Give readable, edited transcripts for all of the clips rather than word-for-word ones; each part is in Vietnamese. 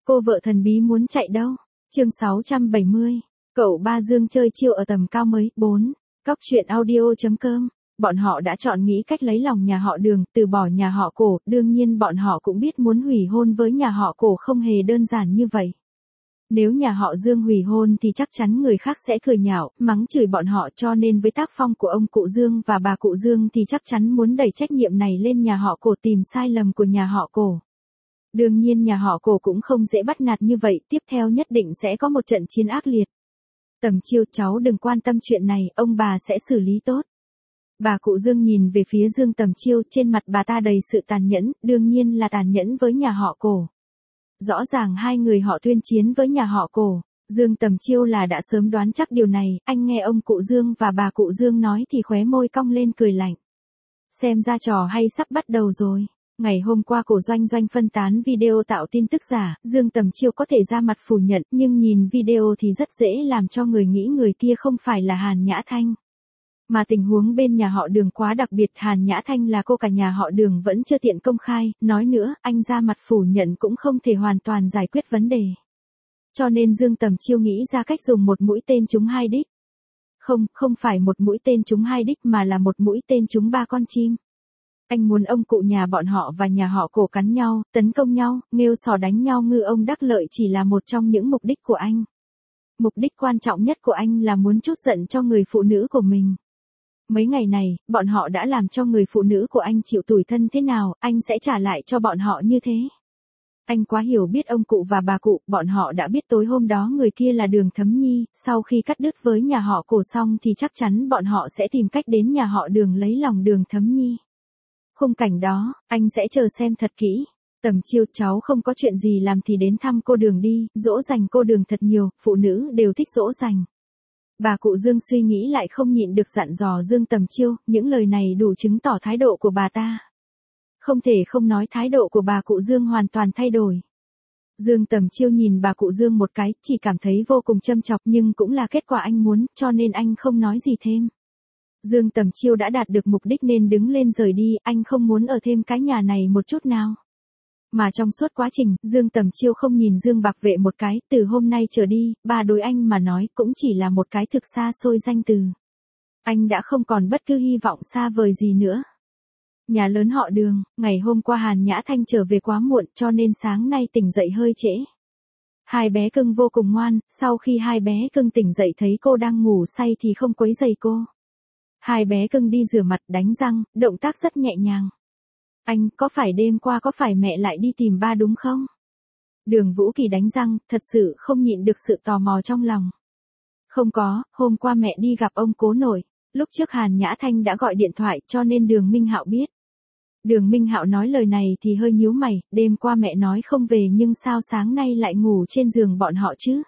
Cô vợ thần bí muốn chạy đâu? Chương 670. Cậu ba Dương chơi chiêu ở tầm cao mới. 4. Cóc truyện audio.com. Bọn họ đã chọn nghĩ cách lấy lòng nhà họ Đường, từ bỏ nhà họ Cổ, đương nhiên bọn họ cũng biết muốn hủy hôn với nhà họ Cổ không hề đơn giản như vậy. Nếu nhà họ Dương hủy hôn thì chắc chắn người khác sẽ cười nhạo, mắng chửi bọn họ, cho nên với tác phong của ông cụ Dương và bà cụ Dương thì chắc chắn muốn đẩy trách nhiệm này lên nhà họ Cổ, tìm sai lầm của nhà họ Cổ. Đương nhiên nhà họ Cổ cũng không dễ bắt nạt như vậy, tiếp theo nhất định sẽ có một trận chiến ác liệt. Tầm Chiêu, cháu đừng quan tâm chuyện này, ông bà sẽ xử lý tốt. Bà cụ Dương nhìn về phía Dương Tầm Chiêu, trên mặt bà ta đầy sự tàn nhẫn, đương nhiên là tàn nhẫn với nhà họ Cổ. Rõ ràng hai người họ tuyên chiến với nhà họ Cổ. Dương Tầm Chiêu là đã sớm đoán chắc điều này, anh nghe ông cụ Dương và bà cụ Dương nói thì khóe môi cong lên cười lạnh. Xem ra trò hay sắp bắt đầu rồi. Ngày hôm qua Cổ Doanh phân tán video tạo tin tức giả, Dương Tầm Chiêu có thể ra mặt phủ nhận, nhưng nhìn video thì rất dễ làm cho người nghĩ người kia không phải là Hàn Nhã Thanh. Mà tình huống bên nhà họ Đường quá đặc biệt, Hàn Nhã Thanh là cô cả nhà họ Đường vẫn chưa tiện công khai, nói nữa, anh ra mặt phủ nhận cũng không thể hoàn toàn giải quyết vấn đề. Cho nên Dương Tầm Chiêu nghĩ ra cách dùng một mũi tên trúng hai đích. Không phải một mũi tên trúng hai đích mà là một mũi tên trúng ba con chim. Anh muốn ông cụ nhà bọn họ và nhà họ Cổ cắn nhau, tấn công nhau, nghêu sò đánh nhau, ngư ông đắc lợi chỉ là một trong những mục đích của anh. Mục đích quan trọng nhất của anh là muốn trút giận cho người phụ nữ của mình. Mấy ngày này, bọn họ đã làm cho người phụ nữ của anh chịu tủi thân thế nào, anh sẽ trả lại cho bọn họ như thế. Anh quá hiểu biết ông cụ và bà cụ, bọn họ đã biết tối hôm đó người kia là Đường Thấm Nhi, sau khi cắt đứt với nhà họ Cổ xong thì chắc chắn bọn họ sẽ tìm cách đến nhà họ Đường lấy lòng Đường Thấm Nhi. Khung cảnh đó, anh sẽ chờ xem thật kỹ. Tầm Chiêu, cháu không có chuyện gì làm thì đến thăm cô Đường đi, dỗ dành cô Đường thật nhiều, phụ nữ đều thích dỗ dành. Bà cụ Dương suy nghĩ lại không nhịn được dặn dò Dương Tầm Chiêu, những lời này đủ chứng tỏ thái độ của bà ta. Không thể không nói thái độ của bà cụ Dương hoàn toàn thay đổi. Dương Tầm Chiêu nhìn bà cụ Dương một cái, chỉ cảm thấy vô cùng châm chọc nhưng cũng là kết quả anh muốn, cho nên anh không nói gì thêm. Dương Tầm Chiêu đã đạt được mục đích nên đứng lên rời đi, anh không muốn ở thêm cái nhà này một chút nào. Mà trong suốt quá trình, Dương Tầm Chiêu không nhìn Dương Bạc Vệ một cái, từ hôm nay trở đi, bà đối anh mà nói cũng chỉ là một cái thực xa xôi danh từ. Anh đã không còn bất cứ hy vọng xa vời gì nữa. Nhà lớn họ Đường, ngày hôm qua Hàn Nhã Thanh trở về quá muộn cho nên sáng nay tỉnh dậy hơi trễ. Hai bé cưng vô cùng ngoan, sau khi hai bé cưng tỉnh dậy thấy cô đang ngủ say thì không quấy rầy cô. Hai bé cưng đi rửa mặt, đánh răng, động tác rất nhẹ nhàng. Anh, có phải đêm qua có phải mẹ lại đi tìm ba đúng không? Đường Vũ Kỳ đánh răng, thật sự không nhịn được sự tò mò trong lòng. Không có, hôm qua mẹ đi gặp ông cố nội. Lúc trước Hàn Nhã Thanh đã gọi điện thoại cho nên Đường Minh Hạo biết. Đường Minh Hạo nói lời này thì hơi nhíu mày, đêm qua mẹ nói không về nhưng sao sáng nay lại ngủ trên giường bọn họ chứ?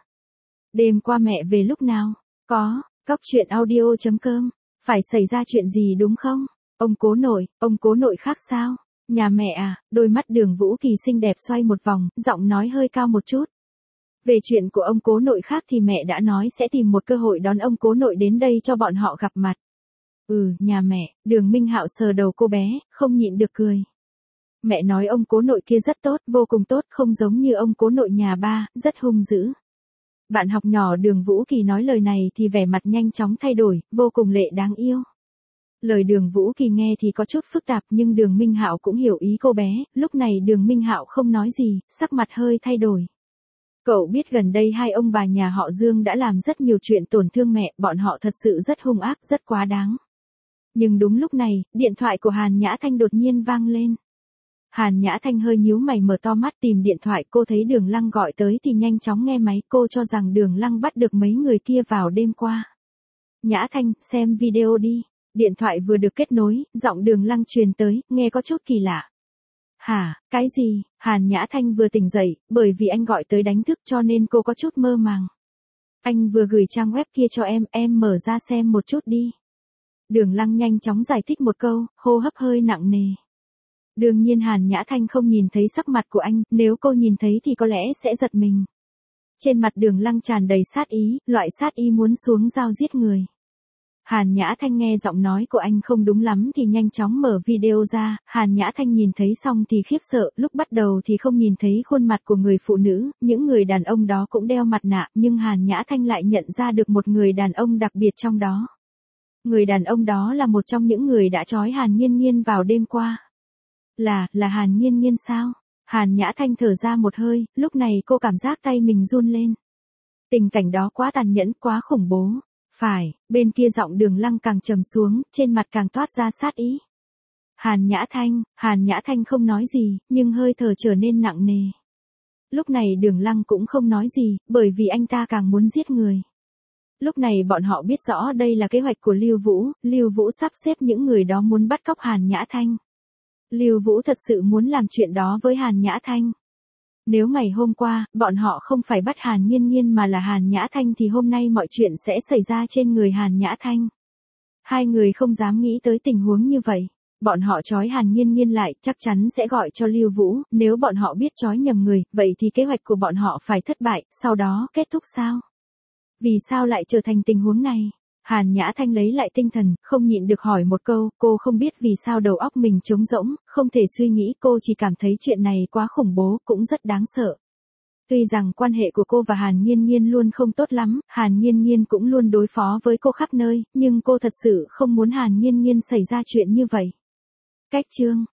Đêm qua mẹ về lúc nào? Có, cóc truyện audio.com. Phải xảy ra chuyện gì đúng không? Ông cố nội khác sao? Nhà mẹ à? Đôi mắt Đường Vũ Kỳ xinh đẹp xoay một vòng, giọng nói hơi cao một chút. Về chuyện của ông cố nội khác thì mẹ đã nói sẽ tìm một cơ hội đón ông cố nội đến đây cho bọn họ gặp mặt. Nhà mẹ, Đường Minh Hạo sờ đầu cô bé, không nhịn được cười. Mẹ nói ông cố nội kia rất tốt, vô cùng tốt, không giống như ông cố nội nhà ba, rất hung dữ. Bạn học nhỏ Đường Vũ Kỳ nói lời này thì vẻ mặt nhanh chóng thay đổi, vô cùng lệ đáng yêu. Lời Đường Vũ Kỳ nghe thì có chút phức tạp nhưng Đường Minh Hạo cũng hiểu ý cô bé, lúc này Đường Minh Hạo không nói gì, sắc mặt hơi thay đổi. Cậu biết gần đây hai ông bà nhà họ Dương đã làm rất nhiều chuyện tổn thương mẹ, bọn họ thật sự rất hung ác, rất quá đáng. Nhưng đúng lúc này, điện thoại của Hàn Nhã Thanh đột nhiên vang lên. Hàn Nhã Thanh hơi nhíu mày mở to mắt tìm điện thoại, cô thấy Đường Lăng gọi tới thì nhanh chóng nghe máy, cô cho rằng Đường Lăng bắt được mấy người kia vào đêm qua. Nhã Thanh, xem video đi. Điện thoại vừa được kết nối, giọng Đường Lăng truyền tới, nghe có chút kỳ lạ. Hả, cái gì? Hàn Nhã Thanh vừa tỉnh dậy, bởi vì anh gọi tới đánh thức cho nên cô có chút mơ màng. Anh vừa gửi trang web kia cho em mở ra xem một chút đi. Đường Lăng nhanh chóng giải thích một câu, hô hấp hơi nặng nề. Đương nhiên Hàn Nhã Thanh không nhìn thấy sắc mặt của anh, nếu cô nhìn thấy thì có lẽ sẽ giật mình. Trên mặt Đường Lăng tràn đầy sát ý, loại sát ý muốn xuống dao giết người. Hàn Nhã Thanh nghe giọng nói của anh không đúng lắm thì nhanh chóng mở video ra, Hàn Nhã Thanh nhìn thấy xong thì khiếp sợ, lúc bắt đầu thì không nhìn thấy khuôn mặt của người phụ nữ, những người đàn ông đó cũng đeo mặt nạ, nhưng Hàn Nhã Thanh lại nhận ra được một người đàn ông đặc biệt trong đó. Người đàn ông đó là một trong những người đã trói Hàn Nhiên Nhiên vào đêm qua. Là Hàn Nhiên Nhiên sao? Hàn Nhã Thanh thở ra một hơi, lúc này cô cảm giác tay mình run lên. Tình cảnh đó quá tàn nhẫn, quá khủng bố. Phải, bên kia giọng Đường Lăng càng trầm xuống, trên mặt càng toát ra sát ý. Hàn Nhã Thanh không nói gì, nhưng hơi thở trở nên nặng nề. Lúc này Đường Lăng cũng không nói gì, bởi vì anh ta càng muốn giết người. Lúc này bọn họ biết rõ đây là kế hoạch của Lưu Vũ sắp xếp những người đó muốn bắt cóc Hàn Nhã Thanh. Lưu Vũ thật sự muốn làm chuyện đó với Hàn Nhã Thanh. Nếu ngày hôm qua, bọn họ không phải bắt Hàn Nhiên Nhiên mà là Hàn Nhã Thanh thì hôm nay mọi chuyện sẽ xảy ra trên người Hàn Nhã Thanh. Hai người không dám nghĩ tới tình huống như vậy. Bọn họ trói Hàn Nhiên Nhiên lại, chắc chắn sẽ gọi cho Lưu Vũ, nếu bọn họ biết trói nhầm người, vậy thì kế hoạch của bọn họ phải thất bại, sau đó kết thúc sao? Vì sao lại trở thành tình huống này? Hàn Nhã Thanh lấy lại tinh thần, không nhịn được hỏi một câu, cô không biết vì sao đầu óc mình trống rỗng, không thể suy nghĩ, cô chỉ cảm thấy chuyện này quá khủng bố, cũng rất đáng sợ. Tuy rằng quan hệ của cô và Hàn Nhiên Nhiên luôn không tốt lắm, Hàn Nhiên Nhiên cũng luôn đối phó với cô khắp nơi, nhưng cô thật sự không muốn Hàn Nhiên Nhiên xảy ra chuyện như vậy. Cách chương